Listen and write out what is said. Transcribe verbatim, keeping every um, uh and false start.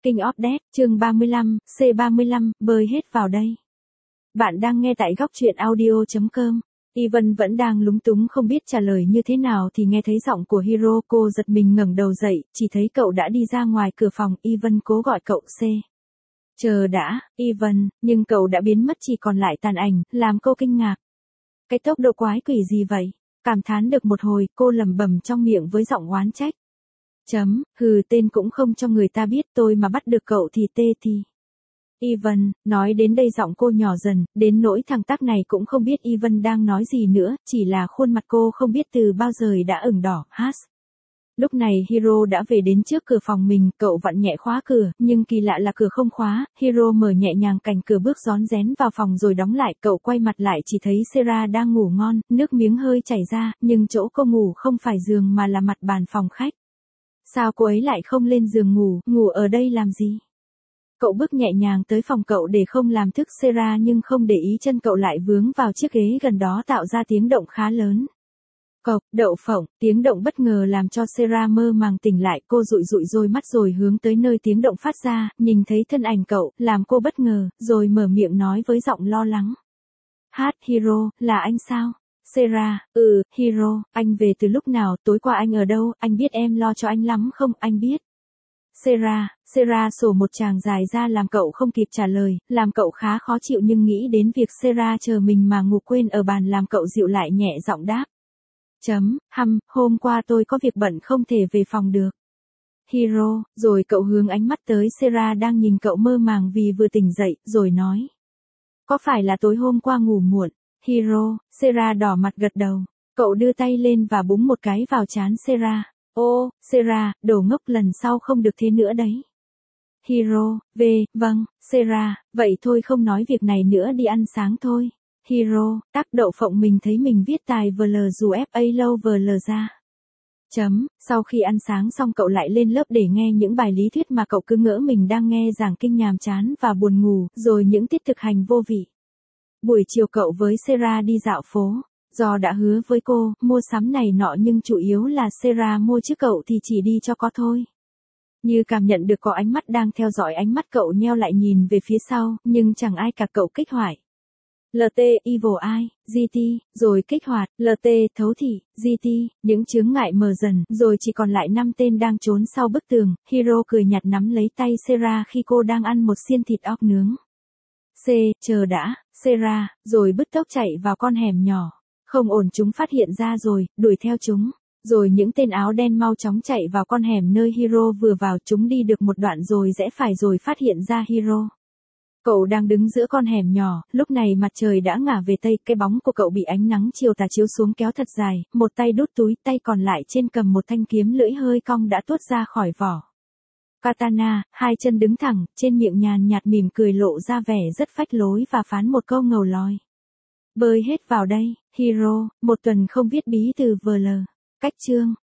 King of Death, chương ba mươi lăm, C ba mươi lăm, bơi hết vào đây. Bạn đang nghe tại góc truyện audio chấm com. Ivan vẫn đang lúng túng không biết trả lời như thế nào thì nghe thấy giọng của Hiro, cô giật mình ngẩng đầu dậy, chỉ thấy cậu đã đi ra ngoài cửa phòng. Ivan cố gọi cậu C. Chờ đã, Ivan, nhưng cậu đã biến mất chỉ còn lại tàn ảnh, làm cô kinh ngạc. Cái tốc độ quái quỷ gì vậy? Cảm thán được một hồi, cô lẩm bẩm trong miệng với giọng oán trách. Chấm, hừ, tên cũng không cho người ta biết, tôi mà bắt được cậu thì tê thì. Ivan, nói đến đây giọng cô nhỏ dần, đến nỗi thằng Tắc này cũng không biết Ivan đang nói gì nữa, chỉ là khuôn mặt cô không biết từ bao giờ đã ửng đỏ. Hát. Lúc này Hiro đã về đến trước cửa phòng mình, cậu vặn nhẹ khóa cửa, nhưng kỳ lạ là cửa không khóa. Hiro mở nhẹ nhàng cành cửa bước rón rén vào phòng rồi đóng lại. Cậu quay mặt lại chỉ thấy Sera đang ngủ ngon, nước miếng hơi chảy ra, nhưng chỗ cô ngủ không phải giường mà là mặt bàn phòng khách. Sao cô ấy lại không lên giường ngủ, ngủ ở đây làm gì? Cậu bước nhẹ nhàng tới phòng cậu để không làm thức Sera, nhưng không để ý chân cậu lại vướng vào chiếc ghế gần đó tạo ra tiếng động khá lớn. Cộc, đậu phộng, tiếng động bất ngờ làm cho Sera mơ màng tỉnh lại. Cô dụi dụi đôi mắt rồi hướng tới nơi tiếng động phát ra, nhìn thấy thân ảnh cậu, làm cô bất ngờ, rồi mở miệng nói với giọng lo lắng. Hát, Hiro, là anh sao? Sera, ừ, Hiro, anh về từ lúc nào, tối qua anh ở đâu, anh biết em lo cho anh lắm không, anh biết. Sera, Sera sổ một tràng dài ra làm cậu không kịp trả lời, làm cậu khá khó chịu nhưng nghĩ đến việc Sera chờ mình mà ngủ quên ở bàn làm cậu dịu lại nhẹ giọng đáp. Chấm, hăm, hôm qua tôi có việc bận không thể về phòng được. Hiro, rồi cậu hướng ánh mắt tới Sera đang nhìn cậu mơ màng vì vừa tỉnh dậy, rồi nói. Có phải là tối hôm qua ngủ muộn? Hiro, Sera đỏ mặt gật đầu. Cậu đưa tay lên và búng một cái vào trán Sera. Ô, Sera, đồ ngốc, lần sau không được thế nữa đấy. Hiro, về, vâng, Sera, vậy thôi không nói việc này nữa, đi ăn sáng thôi. Hiro, tác đậu phộng mình thấy mình viết tài vờ lờ dù ép a lâu vờ lờ ra. Chấm, sau khi ăn sáng xong cậu lại lên lớp để nghe những bài lý thuyết mà cậu cứ ngỡ mình đang nghe giảng kinh nhàm chán và buồn ngủ, rồi những tiết thực hành vô vị. Buổi chiều cậu với Sera đi dạo phố. Do đã hứa với cô, mua sắm này nọ nhưng chủ yếu là Sera mua chứ cậu thì chỉ đi cho có thôi. Như cảm nhận được có ánh mắt đang theo dõi, ánh mắt cậu nheo lại nhìn về phía sau, nhưng chẳng ai cả. Cậu kích hoạt. lờ tê, Evil Eye, giê tê, rồi kích hoạt, lờ tê, thấu thị, giê tê, những chướng ngại mờ dần, rồi chỉ còn lại năm tên đang trốn sau bức tường. Hiro cười nhạt nắm lấy tay Sera khi cô đang ăn một xiên thịt óc nướng. C, chờ đã, Sera, rồi bứt tốc chạy vào con hẻm nhỏ. Không ổn, chúng phát hiện ra rồi, đuổi theo chúng. Rồi những tên áo đen mau chóng chạy vào con hẻm nơi Hiro vừa vào. Chúng đi được một đoạn rồi rẽ phải rồi phát hiện ra Hiro. Cậu đang đứng giữa con hẻm nhỏ, lúc này mặt trời đã ngả về tây, cái bóng của cậu bị ánh nắng chiều tà chiếu xuống kéo thật dài, một tay đút túi, tay còn lại trên cầm một thanh kiếm lưỡi hơi cong đã tuốt ra khỏi vỏ. Katana, hai chân đứng thẳng, trên miệng nhàn nhạt mỉm cười lộ ra vẻ rất phách lối và phán một câu ngầu lòi. Bơi hết vào đây, Hiro, một tuần không viết bí từ vờ lờ. Cách chương.